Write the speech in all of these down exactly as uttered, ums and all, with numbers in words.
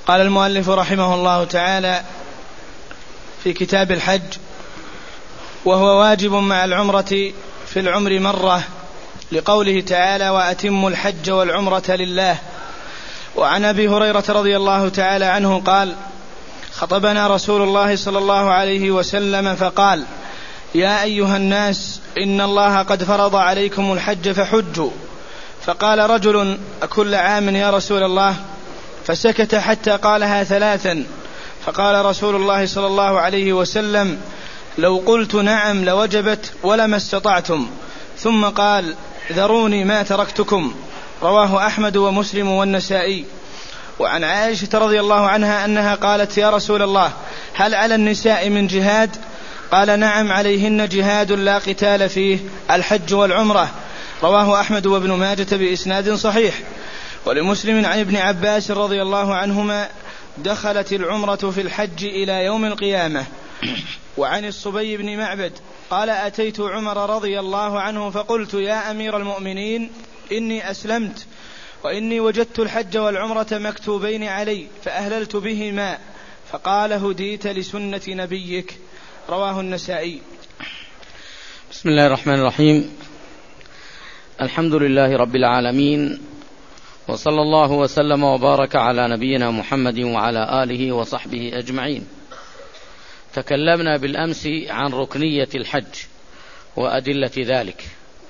قال المؤلف رحمه الله تعالى في كتاب الحج: وهو واجب مع العمرة في العمر مرة، لقوله تعالى: وأتموا الحج والعمرة لله. وعن أبي هريرة رضي الله تعالى عنه قال: خطبنا رسول الله صلى الله عليه وسلم فقال: يا أيها الناس، إن الله قد فرض عليكم الحج فحجوا. فقال رجل: أكل عام يا رسول الله؟ فسكت حتى قالها ثلاثا، فقال رسول الله صلى الله عليه وسلم: لو قلت نعم لوجبت ولما استطعتم. ثم قال: ذروني ما تركتكم. رواه أحمد ومسلم والنسائي. وعن عائشة رضي الله عنها أنها قالت: يا رسول الله، هل على النساء من جهاد؟ قال: نعم، عليهن جهاد لا قتال فيه، الحج والعمرة. رواه أحمد وابن ماجة بإسناد صحيح. ولمسلم عن ابن عباس رضي الله عنهما: دخلت العمرة في الحج إلى يوم القيامة. وعن الصبي بن معبد قال: أتيت عمر رضي الله عنه فقلت: يا أمير المؤمنين، إني أسلمت وإني وجدت الحج والعمرة مكتوبين علي فأهللت بهما. فقال: هديت لسنة نبيك. رواه النسائي. بسم الله الرحمن الرحيم. الحمد لله رب العالمين، وصلى الله وسلم وبارك على نبينا محمد وعلى آله وصحبه أجمعين. تكلمنا بالأمس عن ركنية الحج وأدلة ذلك،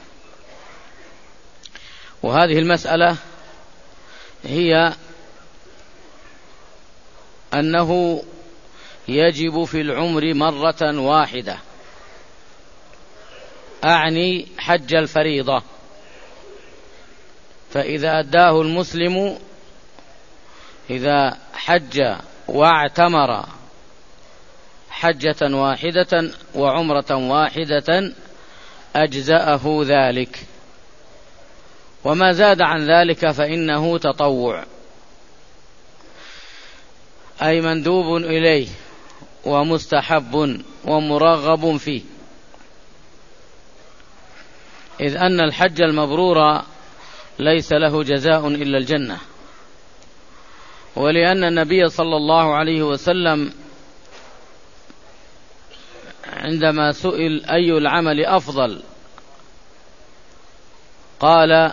وهذه المسألة هي أنه يجب في العمر مرة واحدة، أعني حج الفريضة، فإذا أداه المسلم، إذا حج واعتمر حجة واحدة وعمرة واحدة أجزأه ذلك، وما زاد عن ذلك فإنه تطوع، أي مندوب إليه ومستحب ومرغب فيه، إذ أن الحج المبرور ليس له جزاء إلا الجنة. ولأن النبي صلى الله عليه وسلم عندما سئل أي العمل أفضل قال: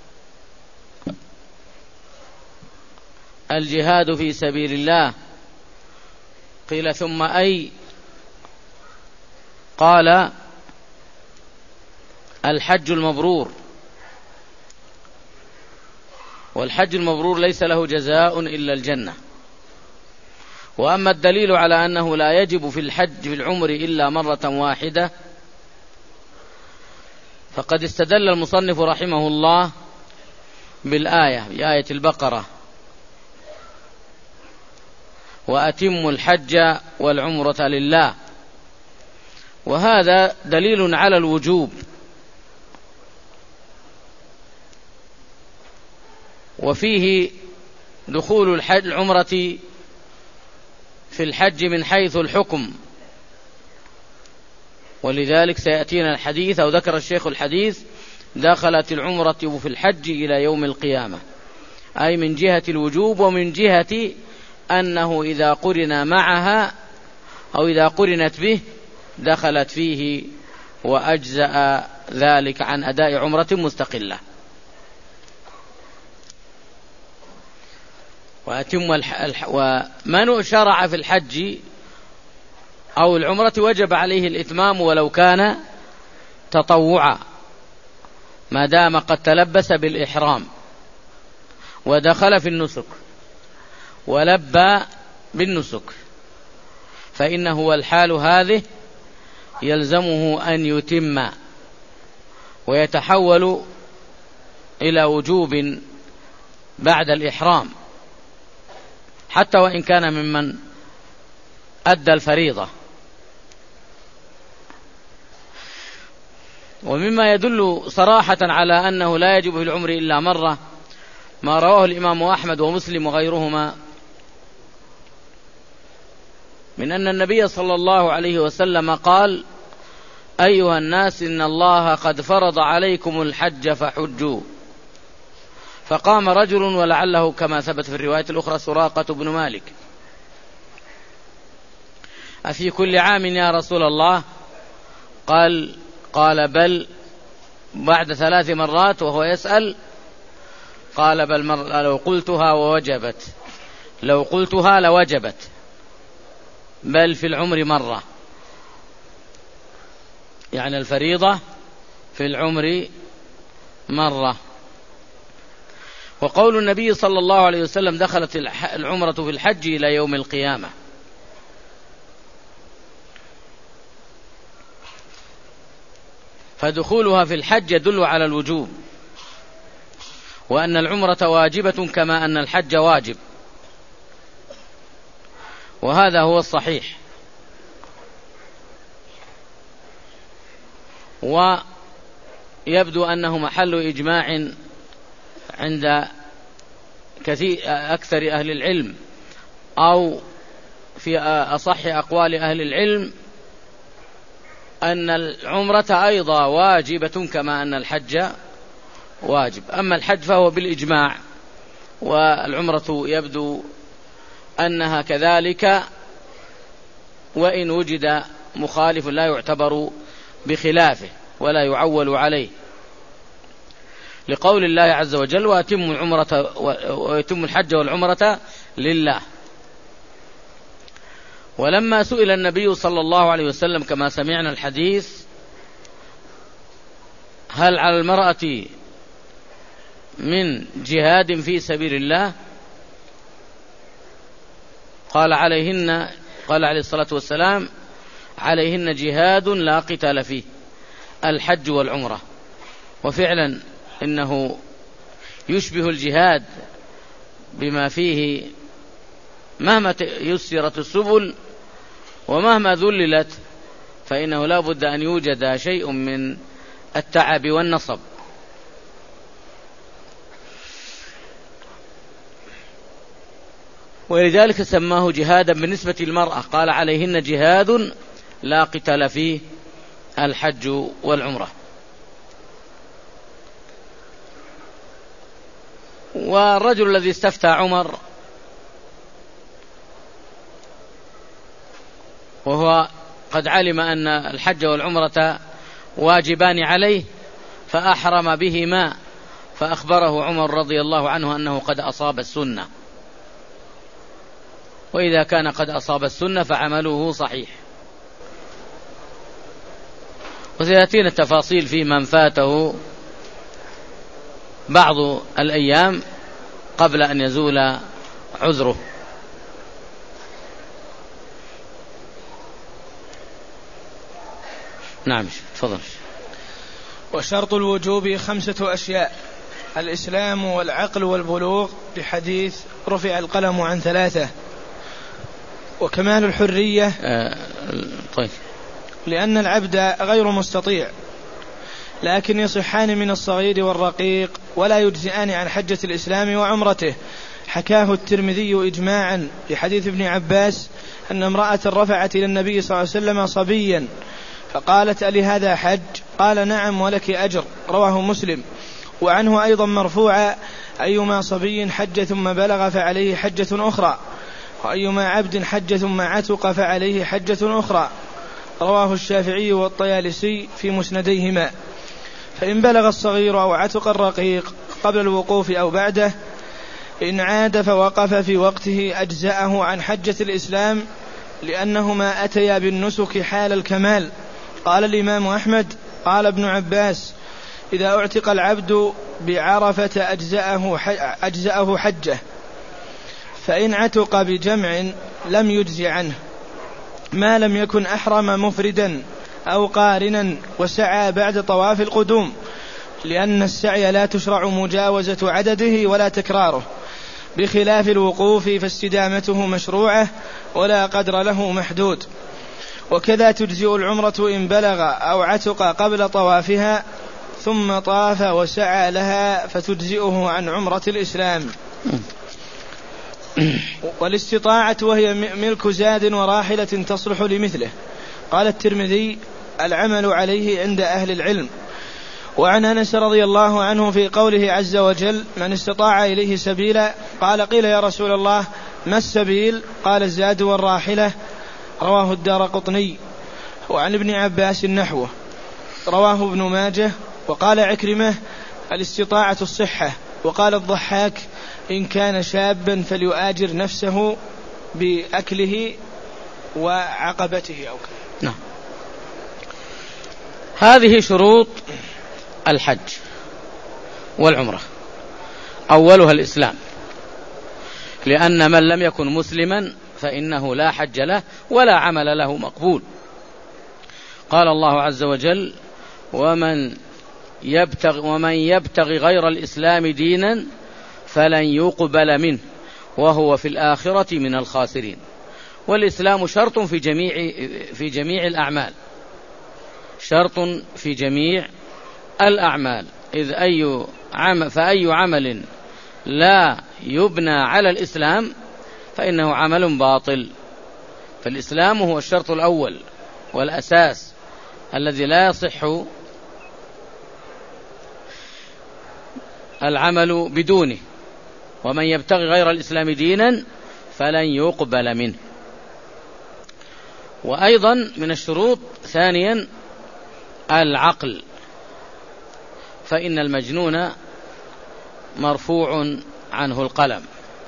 الجهاد في سبيل الله. قيل: ثم أي؟ قال: الحج المبرور. والحج المبرور ليس له جزاء إلا الجنة. وأما الدليل على أنه لا يجب في الحج في العمر إلا مرة واحدة، فقد استدل المصنف رحمه الله بالآية، بآية البقرة: وأتموا الحج والعمرة لله. وهذا دليل على الوجوب، وفيه دخول العمرة في الحج من حيث الحكم، ولذلك سيأتينا الحديث، أو ذكر الشيخ الحديث: دخلت العمرة في الحج إلى يوم القيامة، أي من جهة الوجوب، ومن جهة أنه إذا قرن معها أو إذا قرنت به دخلت فيه وأجزأ ذلك عن أداء عمرة مستقلة. وأتم الح... ومن شرع في الحج أو العمرة وجب عليه الإتمام ولو كان تطوعا، ما دام قد تلبس بالإحرام ودخل في النسك ولبى بالنسك، فإنه والحال هذه يلزمه أن يتم ويتحول إلى وجوب بعد الإحرام، حتى وإن كان ممن أدى الفريضة. ومما يدل صراحة على أنه لا يجب في العمر إلا مرة ما رواه الإمام أحمد ومسلم وغيرهما من أن النبي صلى الله عليه وسلم قال: أيها الناس، إن الله قد فرض عليكم الحج فحجوا. فقام رجل ولعله كما ثبت في الرواية الأخرى سراقة بن مالك: أفي كل عام يا رسول الله؟ قال قال بل، بعد ثلاث مرات وهو يسأل قال بل مر لو قلتها ووجبت، لو قلتها لوجبت، بل في العمر مرة، يعني الفريضة في العمر مرة. وقول النبي صلى الله عليه وسلم: دخلت العمرة في الحج إلى يوم القيامة، فدخولها في الحج يدل على الوجوب، وأن العمرة واجبة كما أن الحج واجب، وهذا هو الصحيح. ويبدو أنه محل إجماع عند كثير أكثر أهل العلم، أو في أصح أقوال أهل العلم، أن العمرة أيضا واجبة كما أن الحج واجب. أما الحج فهو بالإجماع، والعمرة يبدو أنها كذلك، وإن وجد مخالف لا يعتبر بخلافه ولا يعول عليه، لقول الله عز وجل: وأتم العمرة ويتم الحج والعمرة لله. ولما سئل النبي صلى الله عليه وسلم كما سمعنا الحديث: هل على المرأة من جهاد في سبيل الله؟ قال عليهن قال عليه الصلاة والسلام: عليهن جهاد لا قتال فيه، الحج والعمرة. وفعلا إنه يشبه الجهاد بما فيه، مهما يسرت السبل ومهما ذللت فإنه لا بد أن يوجد شيء من التعب والنصب. ولذلك سماه جهادا بالنسبة للمرأة، قال عليهن جهاد لا قتال فيه، الحج والعمرة. والرجل الذي استفتى عمر وهو قد علم أن الحج والعمرة واجبان عليه فأحرم بهما، فأخبره عمر رضي الله عنه أنه قد أصاب السنة، وإذا كان قد أصاب السنة فعمله صحيح. وسيأتينا التفاصيل في من فاته بعض الأيام قبل أن يزول عذره. نعم، تفضل. وشرط الوجوب خمسة أشياء: الإسلام والعقل والبلوغ، لحديث رفع القلم عن ثلاثة. وكمال الحرية، آه طيب، لأن العبد غير مستطيع، لكن يصحان من الصغير والرقيق ولا يجزئان عن حجة الإسلام وعمرته. حكاه الترمذي إجماعا لحديث ابن عباس أن امرأة رفعت إلى النبي صلى الله عليه وسلم صبيا فقالت: ألي هذا حج؟ قال: نعم ولك أجر. رواه مسلم. وعنه أيضا مرفوعا: أيما صبي حج ثم بلغ فعليه حجة أخرى، وأيما عبد حج ثم عتق فعليه حجة أخرى. رواه الشافعي والطيالسي في مسنديهما. فإن بلغ الصغير أو عتق الرقيق قبل الوقوف أو بعده، إن عاد فوقف في وقته أجزأه عن حجة الإسلام، لأنهما أتيا بالنسك حال الكمال. قال الإمام أحمد: قال ابن عباس: إذا اعتق العبد بعرفة أجزأه, أجزأه حجه، فإن عتق بجمع لم يجز عنه، ما لم يكن أحرم مفردا أو قارنا وسعى بعد طواف القدوم، لأن السعي لا تشرع مجاوزة عدده ولا تكراره، بخلاف الوقوف فاستدامته مشروعة ولا قدر له محدود. وكذا تجزئ العمرة إن بلغ أو عتق قبل طوافها ثم طاف وسعى لها، فتجزئه عن عمرة الإسلام. والاستطاعة وهي ملك زاد وراحلة تصلح لمثله. قال الترمذي: العمل عليه عند أهل العلم. وعن أنس رضي الله عنه في قوله عز وجل من استطاع إليه سبيلا قال قيل يا رسول الله ما السبيل؟ قال الزاد والراحلة. رواه الدارقطني. وعن ابن عباس نحوه. رواه ابن ماجه. وقال عكرمة الاستطاعة الصحة. وقال الضحاك إن كان شابا فليؤاجر نفسه بأكله وعقبته أو كذا. نعم. هذه شروط الحج والعمرة. أولها الإسلام، لأن من لم يكن مسلما فإنه لا حج له ولا عمل له مقبول. قال الله عز وجل ومن يبتغ, ومن يبتغ غير الإسلام دينا فلن يقبل منه وهو في الآخرة من الخاسرين. والإسلام شرط في جميع, في جميع الأعمال، شرط في جميع الأعمال، إذ أي عمل فأي عمل لا يبنى على الإسلام فإنه عمل باطل. فالإسلام هو الشرط الأول والأساس الذي لا يصح العمل بدونه. ومن يبتغي غير الإسلام دينا فلن يقبل منه. وأيضا من الشروط ثانيا العقل، فإن المجنون مرفوع عنه القلم.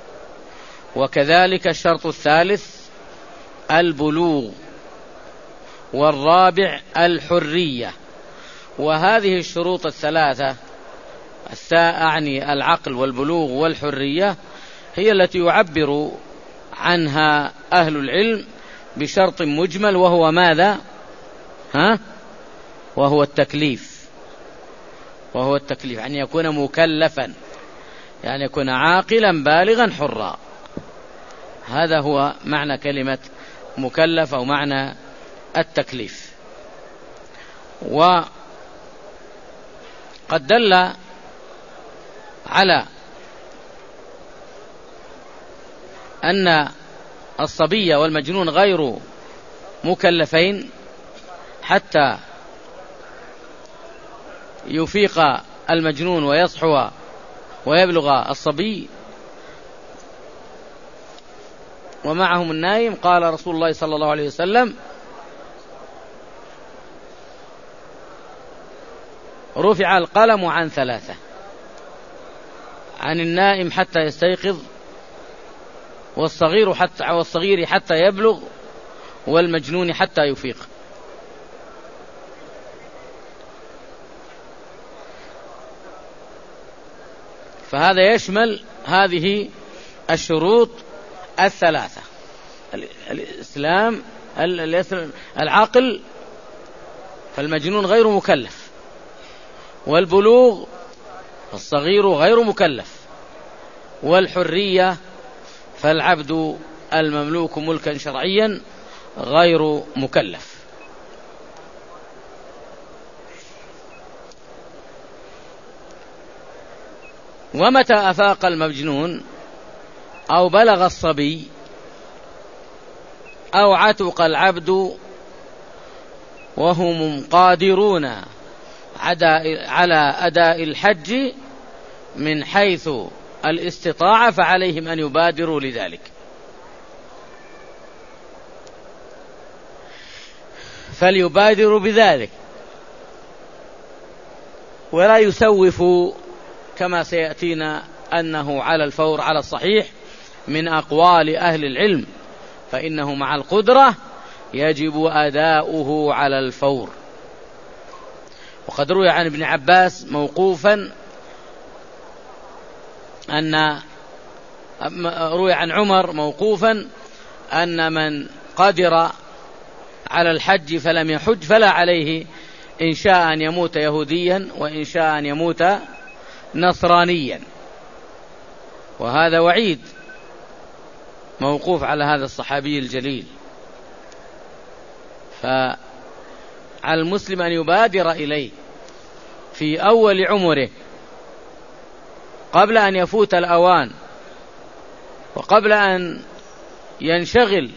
وكذلك الشرط الثالث البلوغ. والرابع الحرية. وهذه الشروط الثلاثة أعني العقل والبلوغ والحرية هي التي يعبر عنها أهل العلم بشرط مجمل، وهو ماذا؟ ها؟ وهو التكليف. وهو التكليف يعني يكون مكلفا، يعني يكون عاقلا بالغا حرا. هذا هو معنى كلمة مكلف أو معنى التكليف. وقد دل على أن الصبي والمجنون غير مكلفين حتى يفيق المجنون ويصحو ويبلغ الصبي ومعهم النائم. قال رسول الله صلى الله عليه وسلم رفع القلم عن ثلاثة: عن النائم حتى يستيقظ، والصغير حتى والصغير حتى يبلغ، والمجنون حتى يفيق. فهذا يشمل هذه الشروط الثلاثة: الإسلام، العقل فالمجنون غير مكلف، والبلوغ الصغير غير مكلف، والحرية فالعبد المملوك ملكا شرعيا غير مكلف. ومتى أفاق المجنون أو بلغ الصبي أو عتق العبد وهم قادرون على أداء الحج من حيث الاستطاعة فعليهم أن يبادروا لذلك. فليبادروا بذلك ولا يسوفوا، كما سيأتينا أنه على الفور على الصحيح من أقوال أهل العلم، فإنه مع القدرة يجب أداؤه على الفور. وقد روي عن ابن عباس موقوفا أن روي عن عمر موقوفا أن من قدر على الحج فلم يحج فلا عليه إن شاء أن يموت يهوديا وإن شاء أن يموت نصرانيا. وهذا وعيد موقوف على هذا الصحابي الجليل. فعلى المسلم أن يبادر إليه في أول عمره قبل أن يفوت الأوان وقبل أن ينشغل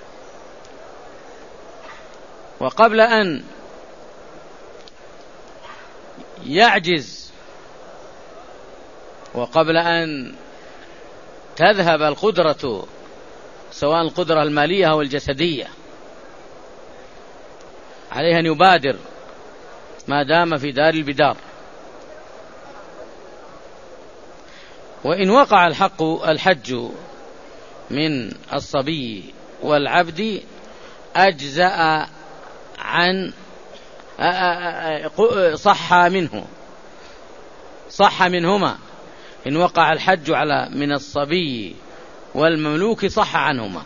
وقبل أن يعجز وقبل أن تذهب القدرة سواء القدرة المالية أو الجسدية عليه أن يبادر ما دام في دار البدار. وإن وقع الحق الحج من الصبي والعبد أجزأ عن صح منه صح منهما. إن وقع الحج على من الصبي والمملوك صح عنهما،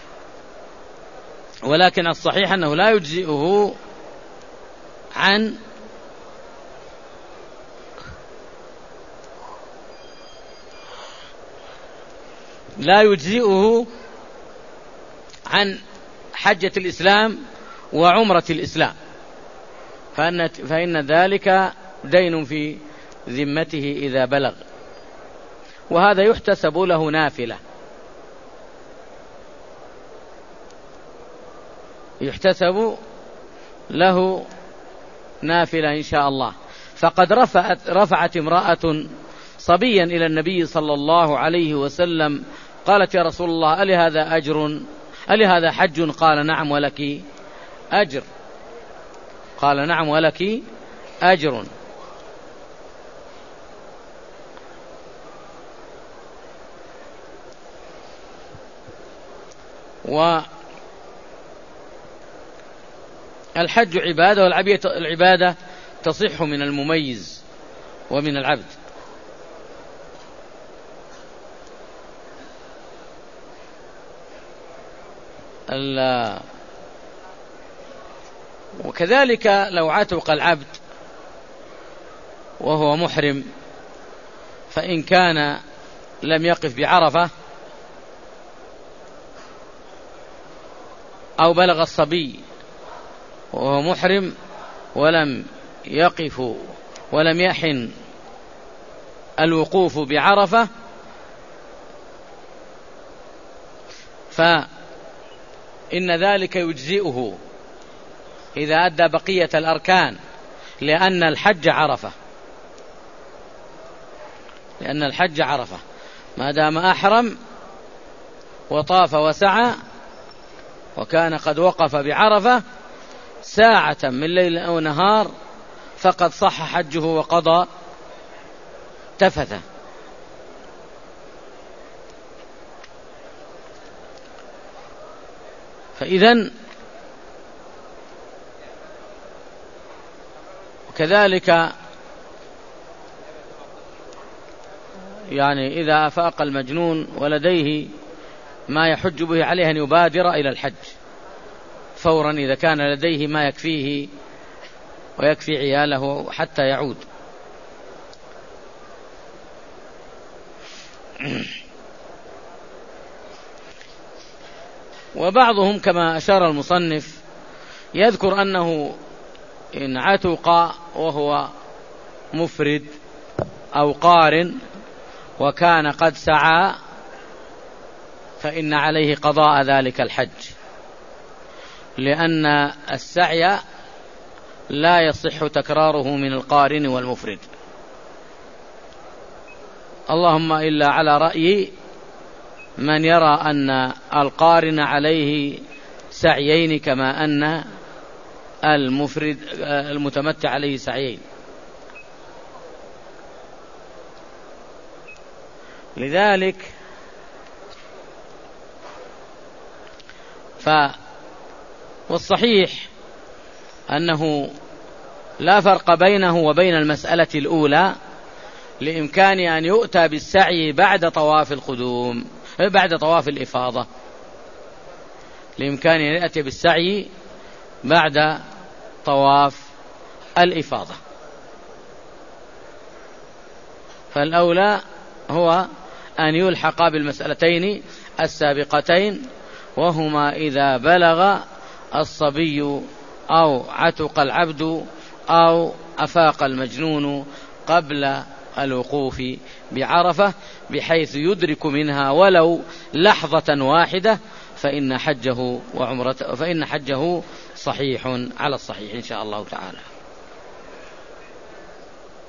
ولكن الصحيح أنه لا يجزئه عن لا يجزئه عن حجة الإسلام وعمرة الإسلام، فإن, فإن ذلك دين في ذمته إذا بلغ، وهذا يحتسب له نافلة يحتسب له نافلة إن شاء الله. فقد رفعت, رفعت امرأة صبيا إلى النبي صلى الله عليه وسلم قالت: يا رسول الله، ألي هذا أجر؟ ألي هذا حج؟ قال: نعم ولك أجر. قال: نعم ولك أجر. والحج عبادة، والعبادة تصح من المميز ومن العبد. وكذلك لو عتق العبد وهو محرم، فإن كان لم يقف بعرفة أو بلغ الصبي وهو محرم ولم يقف ولم يحن الوقوف بعرفة، فإن ذلك يجزئه إذا أدى بقية الأركان، لأن الحج عرفة لأن الحج عرفة ما دام أحرم وطاف وسعى وكان قد وقف بعرفة ساعة من ليل أو نهار فقد صح حجه وقضى تفثه. فإذن وكذلك يعني إذا أفاق المجنون ولديه ما يحج به عليه أن يبادر إلى الحج فورا إذا كان لديه ما يكفيه ويكفي عياله حتى يعود. وبعضهم كما أشار المصنف يذكر أنه إن عتق وهو مفرد أو قارن وكان قد سعى فإن عليه قضاء ذلك الحج، لأن السعي لا يصح تكراره من القارن والمفرد، اللهم إلا على رأي من يرى أن القارن عليه سعيين كما أن المفرد المتمتع عليه سعيين. لذلك ف والصحيح أنه لا فرق بينه وبين المسألة الأولى لإمكان أن يؤتى بالسعي بعد طواف القدوم بعد طواف الإفاضة، لإمكان أن يأتي بالسعي بعد طواف الإفاضة. فالأولى هو أن يلحق بالمسألتين السابقتين، وهما إذا بلغ الصبي أو عتق العبد أو أفاق المجنون قبل الوقوف بعرفة بحيث يدرك منها ولو لحظة واحدة، فإن حجه وعمرته فإن حجه صحيح على الصحيح إن شاء الله تعالى.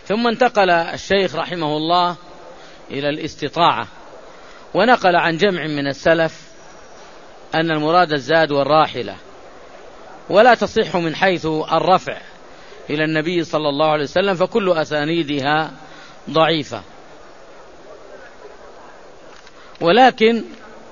ثم انتقل الشيخ رحمه الله إلى الاستطاعة، ونقل عن جمع من السلف أن المراد الزاد والراحلة، ولا تصح من حيث الرفع إلى النبي صلى الله عليه وسلم، فكل أسانيدها ضعيفة. ولكن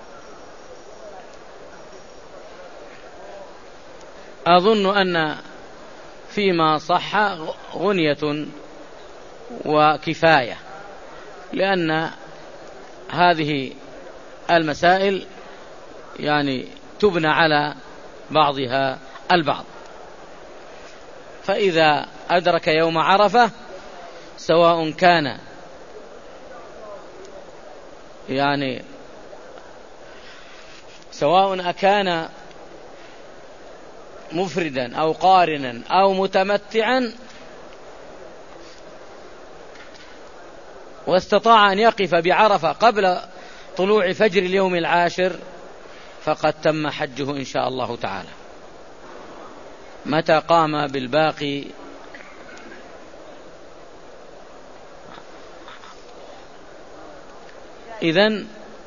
أظن أن فيما صح غنية وكفاية، لأن هذه المسائل يعني تبنى على بعضها البعض. فإذا أدرك يوم عرفة، سواء كان يعني سواء أكان مفردا أو قارنا أو متمتعا، واستطاع أن يقف بعرفة قبل طلوع فجر اليوم العاشر، فقد تم حجه إن شاء الله تعالى، متى قام بالباقي. إذن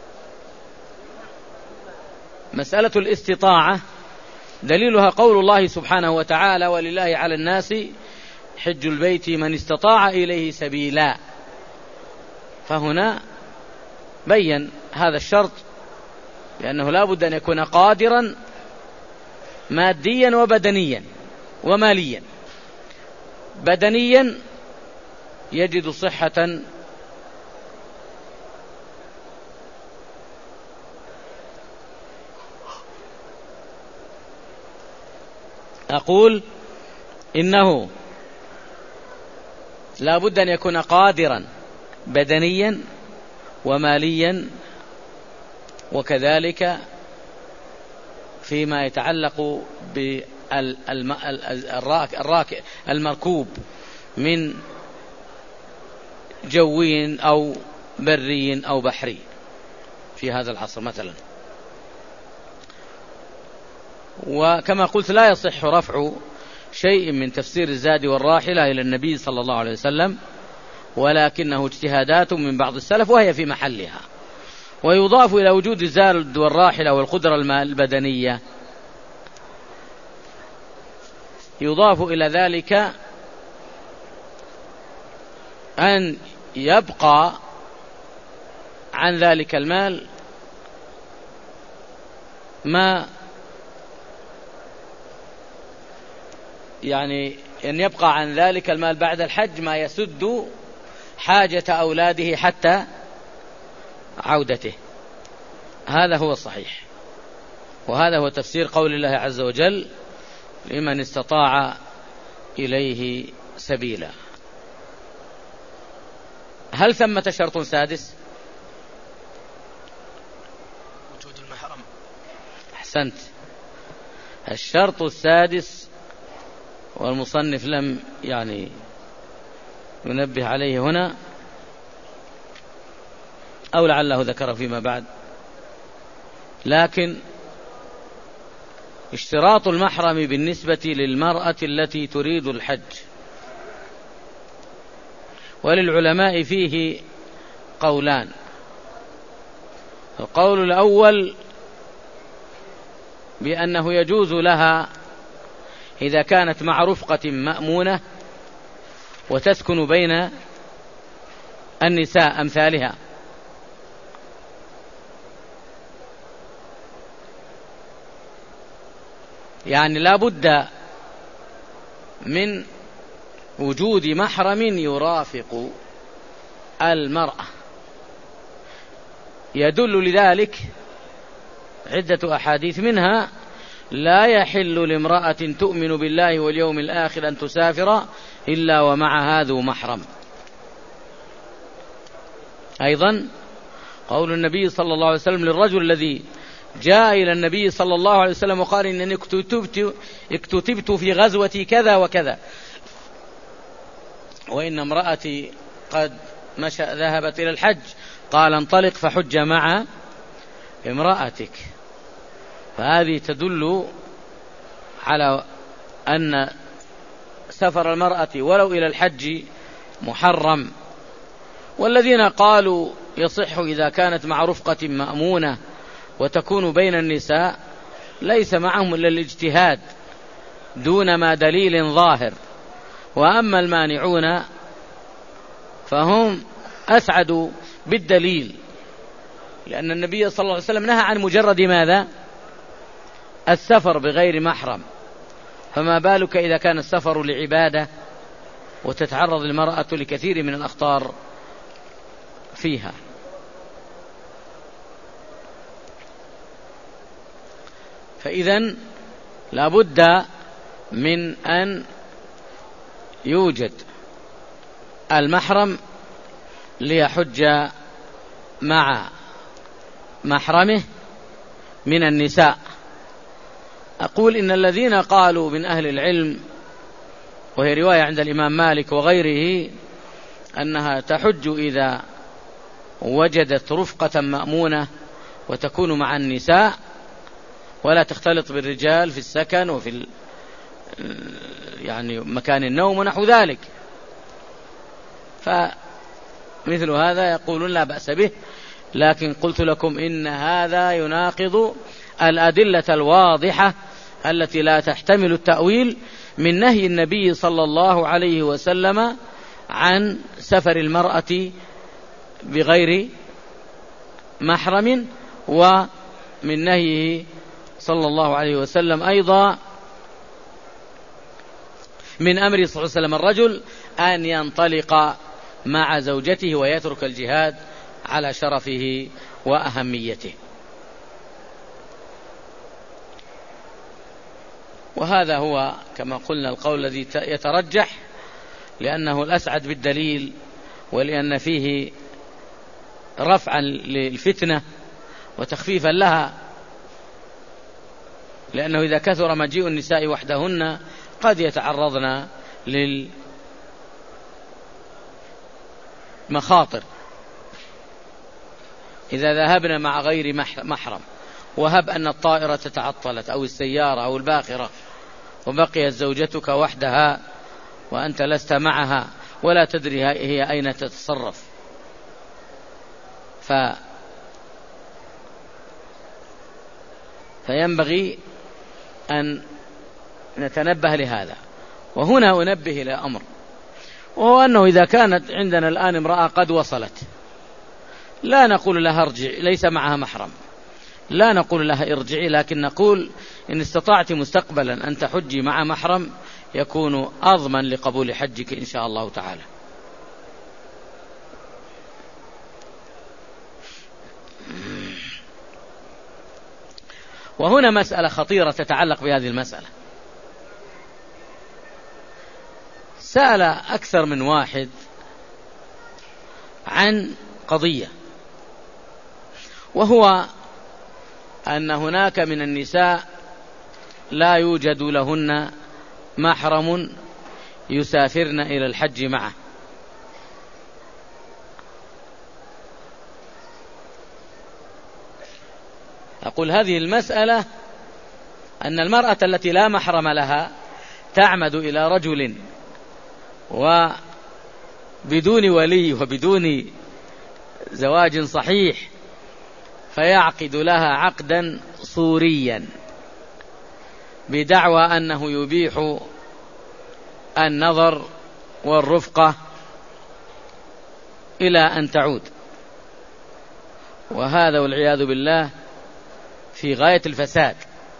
مسألة الاستطاعة دليلها قول الله سبحانه وتعالى: ولله على الناس حج البيت من استطاع إليه سبيلا. فهنا بين هذا الشرط، لأنه لا بد أن يكون قادرا ماديا وبدنيا وماليا. بدنيا يجد صحة أقول إنه لا بد أن يكون قادرا بدنيا وماليا، وكذلك فيما يتعلق بالمركوب من جوي أو بري أو بحري في هذا العصر مثلا. وكما قلت لا يصح رفع شيء من تفسير الزاد والراحلة إلى النبي صلى الله عليه وسلم، ولكنه اجتهادات من بعض السلف وهي في محلها. ويضاف إلى وجود الزاد والراحلة والقدرة البدنية، يضاف إلى ذلك أن يبقى عن ذلك المال ما يعني أن يبقى عن ذلك المال بعد الحج ما يسد حاجة أولاده حتى عودته. هذا هو الصحيح، وهذا هو تفسير قول الله عز وجل: لمن استطاع إليه سبيلا. هل ثمة شرط سادس؟ وجود المحرم. أحسنت. الشرط السادس والمصنف لم يعني ينبه عليه هنا، أو لعله ذكر فيما بعد، لكن اشتراط المحرم بالنسبة للمرأة التي تريد الحج. وللعلماء فيه قولان. القول الأول بأنه يجوز لها إذا كانت مع رفقة مأمونة وتسكن بين النساء أمثالها، يعني لا بد من وجود محرم يرافق المرأة. يدل لذلك عدة أحاديث، منها: لا يحل لامرأة تؤمن بالله واليوم الآخر أن تسافر إلا ومعها ذو محرم. أيضا قول النبي صلى الله عليه وسلم للرجل الذي جاء إلى النبي صلى الله عليه وسلم وقال: إنني اكتتبت في غزوتي كذا وكذا، وإن امرأتي قد مشى ذهبت إلى الحج. قال: انطلق فحج مع امرأتك. فهذه تدل على أن سفر المرأة ولو إلى الحج محرم. والذين قالوا يصح إذا كانت مع رفقة مأمونة وتكون بين النساء ليس معهم إلا الاجتهاد دون ما دليل ظاهر. وأما المانعون فهم أسعدوا بالدليل، لأن النبي صلى الله عليه وسلم نهى عن مجرد ماذا؟ السفر بغير محرم، فما بالك إذا كان السفر لعبادة وتتعرض المرأة لكثير من الأخطار فيها. فإذن لابد من أن يوجد المحرم ليحج مع محرمه من النساء. أقول إن الذين قالوا من أهل العلم، وهي رواية عند الإمام مالك وغيره، أنها تحج إذا وجدت رفقة مأمونة وتكون مع النساء ولا تختلط بالرجال في السكن وفي يعني مكان النوم ونحو ذلك، فمثل هذا يقولون لا بأس به. لكن قلت لكم إن هذا يناقض الأدلة الواضحة التي لا تحتمل التأويل من نهي النبي صلى الله عليه وسلم عن سفر المرأة بغير محرم، ومن نهيه صلى الله عليه وسلم أيضا من أمر صلى الله عليه وسلم الرجل أن ينطلق مع زوجته ويترك الجهاد على شرفه وأهميته. وهذا هو كما قلنا القول الذي يترجح، لأنه الأسعد بالدليل، ولأن فيه رفعا للفتنة وتخفيفا لها، لأنه إذا كثر مجيء النساء وحدهن قد يتعرضن للمخاطر إذا ذهبنا مع غير محرم. وهب أن الطائرة تعطلت أو السيارة أو الباخرة وبقيت زوجتك وحدها وأنت لست معها ولا تدري هي أين تتصرف، ف فينبغي أن نتنبه لهذا. وهنا أنبه إلى أمر، وهو أنه إذا كانت عندنا الآن امرأة قد وصلت، لا نقول لها ارجعي، ليس معها محرم، لا نقول لها ارجعي، لكن نقول إن استطعت مستقبلا أن تحجي مع محرم يكون أضمن لقبول حجك إن شاء الله تعالى. وهنا مسألة خطيرة تتعلق بهذه المسألة. سأل أكثر من واحد عن قضية، وهو أن هناك من النساء لا يوجد لهن محرم يسافرن إلى الحج معه، أقول هذه المسألة أن المرأة التي لا محرم لها تعمد إلى رجل وبدون ولي وبدون زواج صحيح، فيعقد لها عقدا صوريا بدعوى أنه يبيح النظر والرفقة إلى أن تعود، وهذا والعياذ بالله في غاية الفساد،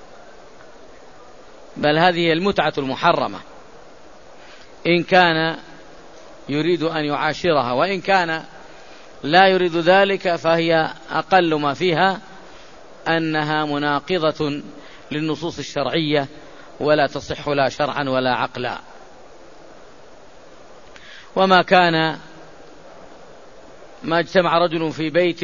بل هذه المتعة المحرمة إن كان يريد أن يعاشرها، وإن كان لا يريد ذلك فهي أقل ما فيها أنها مناقضة للنصوص الشرعية ولا تصح لا شرعا ولا عقلا. وما كان ما اجتمع رجل في بيت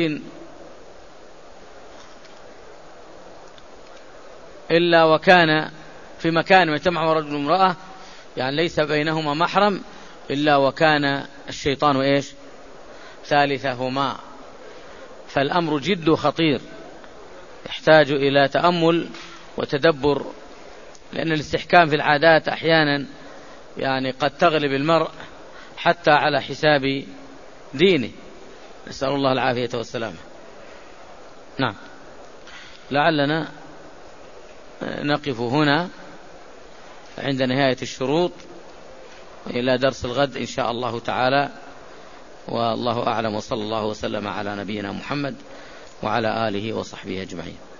إلا وكان في مكان يجتمع رجل وامرأة، يعني ليس بينهما محرم، إلا وكان الشيطان إيش ثالثهما. فالأمر جد خطير يحتاج إلى تأمل وتدبر، لأن الاستحكام في العادات أحيانا يعني قد تغلب المرء حتى على حساب دينه، نسأل الله العافية والسلامة. نعم، لعلنا نقف هنا عند نهاية الشروط، إلى درس الغد إن شاء الله تعالى، والله أعلم، وصلى الله وسلم على نبينا محمد وعلى آله وصحبه أجمعين.